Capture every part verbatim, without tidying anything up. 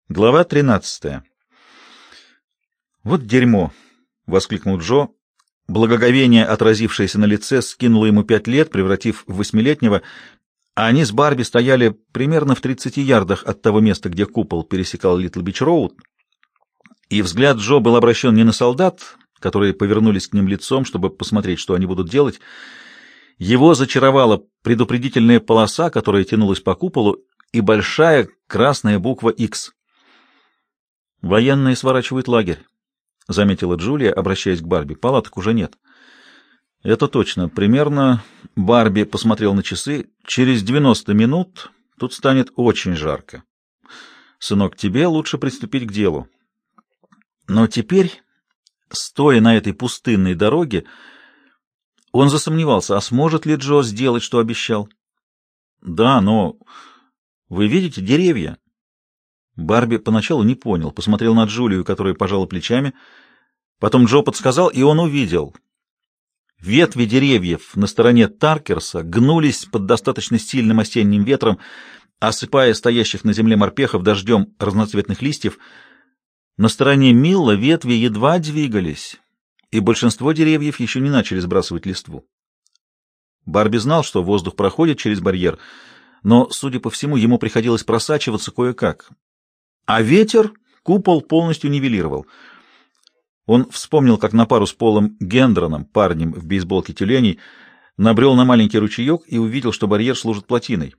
Глава тринадцатая. «Вот дерьмо!» — воскликнул Джо. Благоговение, отразившееся на лице, скинуло ему пять лет, превратив в восьмилетнего, а они с Барби стояли примерно в тридцати ярдах от того места, где купол пересекал Литл-Бич-Роуд, и взгляд Джо был обращен не на солдат, которые повернулись к ним лицом, чтобы посмотреть, что они будут делать. Его зачаровала предупредительная полоса, которая тянулась по куполу, и большая красная буква «Х». «Военные сворачивают лагерь», — заметила Джулия, обращаясь к Барби. «Палаток уже нет». «Это точно. Примерно...» — Барби посмотрел на часы. «Через девяносто минут тут станет очень жарко. Сынок, тебе лучше приступить к делу». Но теперь, стоя на этой пустынной дороге, он засомневался, а сможет ли Джо сделать, что обещал. «Да, но... Вы видите деревья?» Барби поначалу не понял, посмотрел на Джулию, которая пожала плечами. Потом Джо подсказал, и он увидел. Ветви деревьев на стороне Таркерса гнулись под достаточно сильным осенним ветром, осыпая стоящих на земле морпехов дождем разноцветных листьев. На стороне Милла ветви едва двигались, и большинство деревьев еще не начали сбрасывать листву. Барби знал, что воздух проходит через барьер, но, судя по всему, ему приходилось просачиваться кое-как. А ветер купол полностью нивелировал. Он вспомнил, как на пару с Полом Гендроном, парнем в бейсболке тюленей, набрел на маленький ручеек и увидел, что барьер служит плотиной.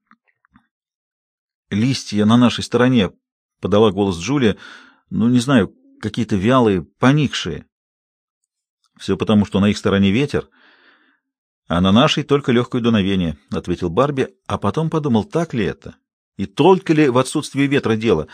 «Листья на нашей стороне», — подала голос Джулия, — «ну, не знаю, какие-то вялые, поникшие». «Все потому, что на их стороне ветер, а на нашей только легкое дуновение», — ответил Барби, а потом подумал, так ли это, и только ли в отсутствии ветра дело.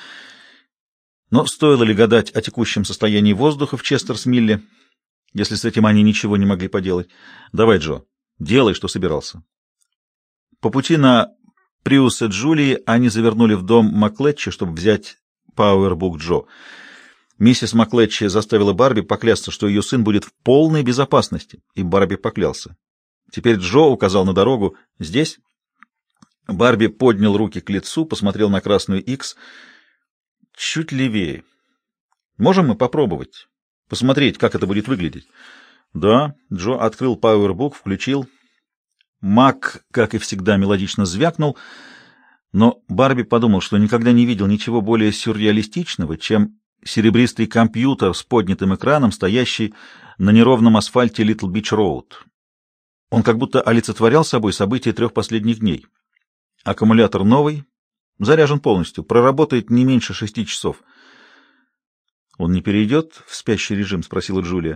Но стоило ли гадать о текущем состоянии воздуха в Честерс-Милле, если с этим они ничего не могли поделать? «Давай, Джо, делай, что собирался». По пути на Приусе Джулии они завернули в дом Маклетчи, чтобы взять пауэрбук Джо. Миссис Маклетчи заставила Барби поклясться, что ее сын будет в полной безопасности, и Барби поклялся. Теперь Джо указал на дорогу. «Здесь?» Барби поднял руки к лицу, посмотрел на красную «Х». «Чуть левее. Можем мы попробовать? Посмотреть, как это будет выглядеть?» «Да». Джо открыл пауэрбук, включил. Мак, как и всегда, мелодично звякнул, но Барби подумал, что никогда не видел ничего более сюрреалистичного, чем серебристый компьютер с поднятым экраном, стоящий на неровном асфальте Литл-Бич-Роуд. Он как будто олицетворял собой события трех последних дней. Аккумулятор новый, заряжен полностью, проработает не меньше шести часов. «Он не перейдет в спящий режим?» — спросила Джулия.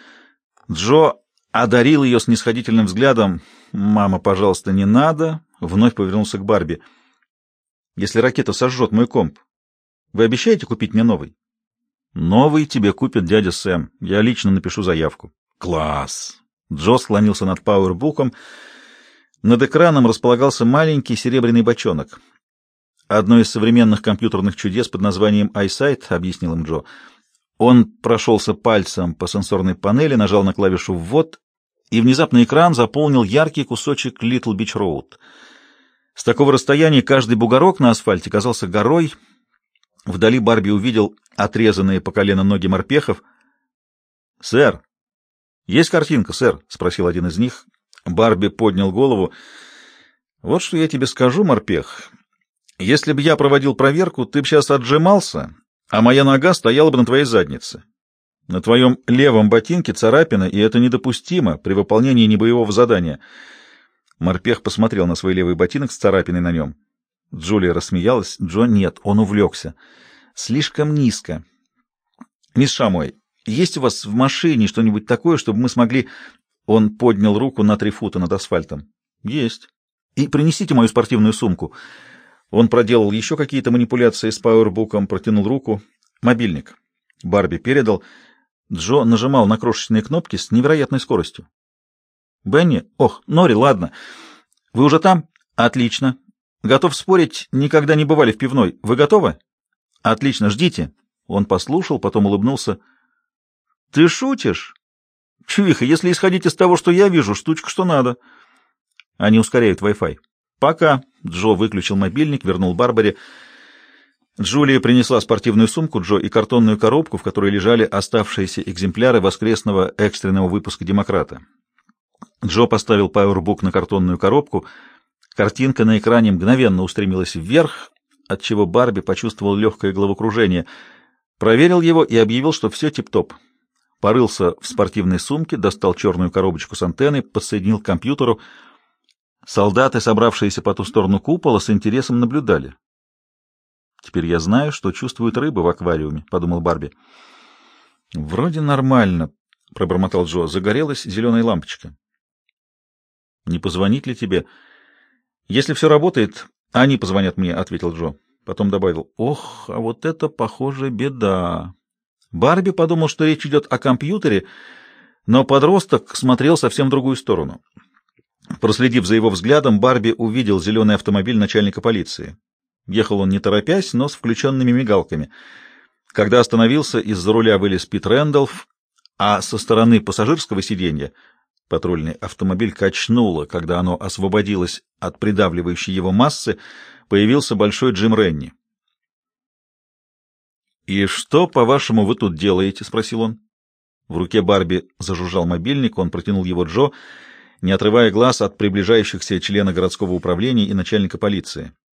Джо одарил ее снисходительным взглядом. «Мама, пожалуйста, не надо!» Вновь повернулся к Барби. «Если ракета сожжет мой комп, вы обещаете купить мне новый?» «Новый тебе купит дядя Сэм. Я лично напишу заявку». «Класс!» Джо склонился над пауэрбуком. Над экраном располагался маленький серебряный бочонок. «Одно из современных компьютерных чудес под названием iSight», — объяснил им Джо. Он прошелся пальцем по сенсорной панели, нажал на клавишу «Ввод», и внезапно экран заполнил яркий кусочек Литл-Бич-Роуд. С такого расстояния каждый бугорок на асфальте казался горой. Вдали Барби увидел отрезанные по колено ноги морпехов. «Сэр, есть картинка, сэр?» — спросил один из них. Барби поднял голову. «Вот что я тебе скажу, морпех. Если бы я проводил проверку, ты бы сейчас отжимался, а моя нога стояла бы на твоей заднице. На твоем левом ботинке царапина, и это недопустимо при выполнении небоевого задания». Морпех посмотрел на свой левый ботинок с царапиной на нем. Джулия рассмеялась. Джо нет, он увлекся. «Слишком низко. Мисс Шамуэй, есть у вас в машине что-нибудь такое, чтобы мы смогли...» Он поднял руку на три фута над асфальтом. «Есть. И принесите мою спортивную сумку». Он проделал еще какие-то манипуляции с пауэрбуком, протянул руку. «Мобильник». Барби передал. Джо нажимал на крошечные кнопки с невероятной скоростью. «Бенни? Ох, Нори, ладно. Вы уже там? Отлично. Готов спорить, никогда не бывали в пивной. Вы готовы? Отлично, ждите». Он послушал, потом улыбнулся. «Ты шутишь? Чувиха, если исходить из того, что я вижу, штучка что надо». Они ускоряют Wi-Fi. «Пока». Джо выключил мобильник, вернул Барбаре. Джулия принесла спортивную сумку Джо и картонную коробку, в которой лежали оставшиеся экземпляры воскресного экстренного выпуска «Демократа». Джо поставил пауэрбук на картонную коробку. Картинка на экране мгновенно устремилась вверх, отчего Барби почувствовал легкое головокружение. Проверил его и объявил, что все тип-топ. Порылся в спортивной сумке, достал черную коробочку с антенной, подсоединил к компьютеру. Солдаты, собравшиеся по ту сторону купола, с интересом наблюдали. «Теперь я знаю, что чувствуют рыбы в аквариуме», — подумал Барби. «Вроде нормально», — пробормотал Джо. «Загорелась зеленая лампочка». «Не позвонить ли тебе?» «Если все работает, они позвонят мне», — ответил Джо. Потом добавил: «Ох, а вот это, похоже, беда». Барби подумал, что речь идет о компьютере, но подросток смотрел совсем в другую сторону. Проследив за его взглядом, Барби увидел зеленый автомобиль начальника полиции. Ехал он не торопясь, но с включенными мигалками. Когда остановился, из-за руля вылез Пит Рэндалф, а со стороны пассажирского сиденья патрульный автомобиль качнуло, когда оно освободилось от придавливающей его массы, появился большой Джим Ренни. «И что, по-вашему, вы тут делаете?» — спросил он. В руке Барби зажужжал мобильник, он протянул его Джо, не отрывая глаз от приближающихся члена городского управления и начальника полиции.